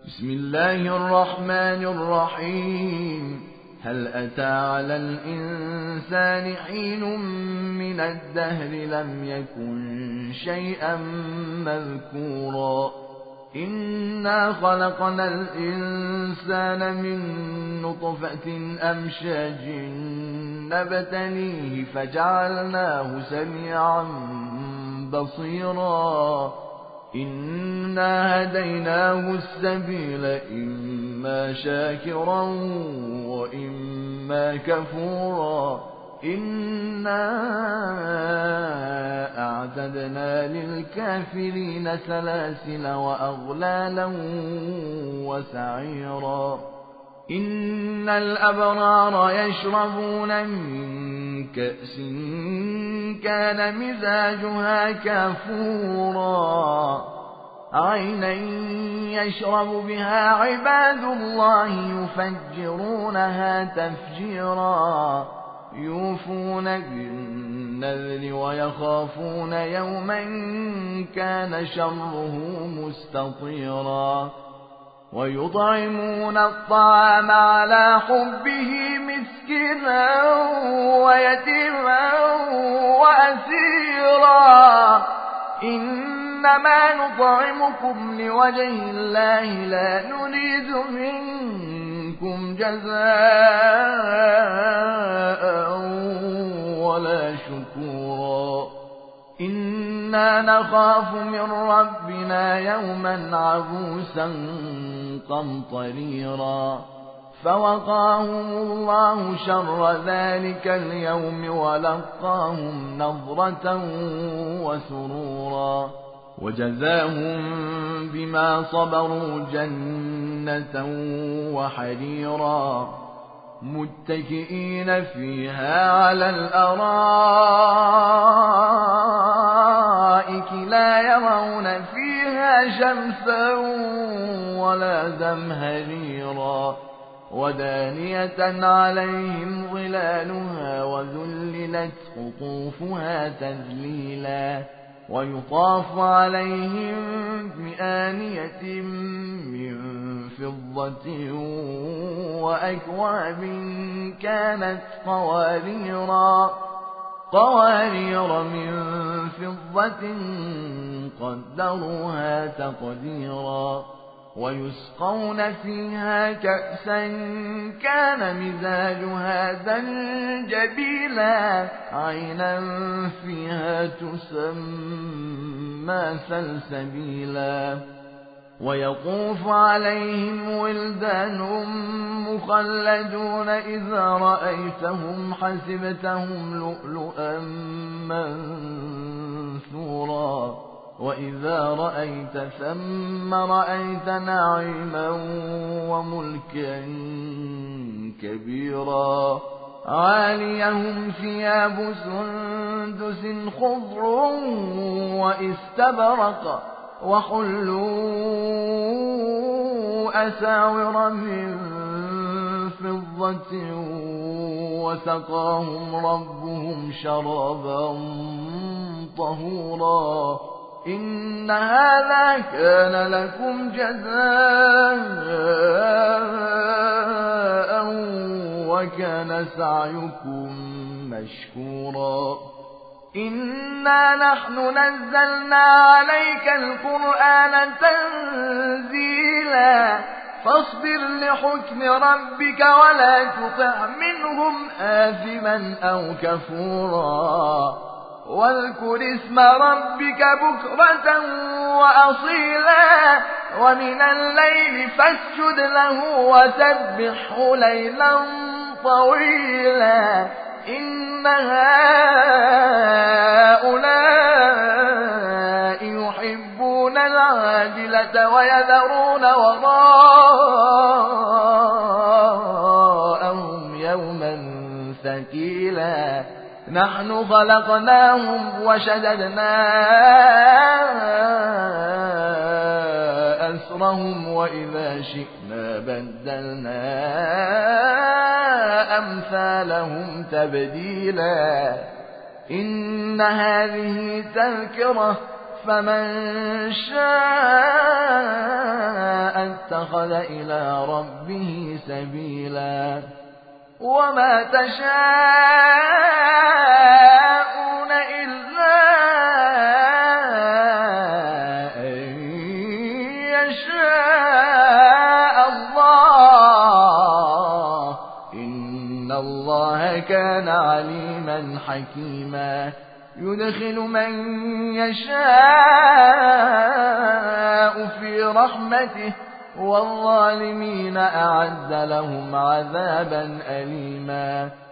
بسم الله الرحمن الرحيم. هل أتى على الإنسان حين من الدهر لم يكن شيئا مذكورا إنا خلقنا الإنسان من نطفة أمشاج نبتليه فجعلناه سميعا بصيرا إنا هديناه السبيل إما شاكرا وإما كفورا إنا أعتدنا للكافرين سلاسل وأغلالا وسعيرا إن الأبرار يشربون من كأس كان مزاجها كافورا عينا يشرب بها عباد الله يفجرونها تفجيرا يوفون بالنذر ويخافون يوما كان شره مستطيرا ويطعمون الطعام على حبه مسكينا ويتيما وأسيرا إنما نطعمكم لوجه الله لا نريد منكم جزاء ولا شكورا إنا نخاف من ربنا يوما عبوسا قمطريرا فوقاهم الله شر ذلك اليوم ولقاهم نضرة وسرورا وجزاهم بما صبروا جنة وحريرا متكئين فيها على الأرائك لا يرون فيها شمسا ولا زمهريرا ودانية عليهم ظلالها وذللت قطوفها تذليلا ويطاف عليهم بآنية من فضة وأكواب كانت قوارير من فضة قدروها تقديرا ويسقون فيها كأسا كان مزاجها زنجبيلا عينا فيها تسمى سلسبيلا ويطوف عليهم ولدان مخلدون إذا رأيتهم حسبتهم لؤلؤا منثورا وإذا رأيت ثم رأيت نعيما وملكا كبيرا عاليهم ثياب سندس خضر واستبرق وحلوا أساور من فضة وسقاهم ربهم شرابا طهورا إن هذا كان لكم جزاء وكان سعيكم مشكورا إنا نحن نزلنا عليك القرآن تنزيلا فاصبر لحكم ربك ولا تطع منهم آثما أو كفورا واذكر اسم ربك بكرة وأصيلا ومن الليل فاسجد له وسبحه ليلا طويلا إن هؤلاء يحبون العاجلة ويذرون وراءهم يوما ثقيلا نحن خلقناهم وشددنا أسرهم وإذا شئنا بدلنا أمثالهم تبديلا إن هذه تذكرة فمن شاء اتخذ إلى ربه سبيلا وما تشاءون إلا أن يشاء الله إن الله كان عليما حكيما يدخل من يشاء في رحمته والظالمين أعد لهم عذابا أليما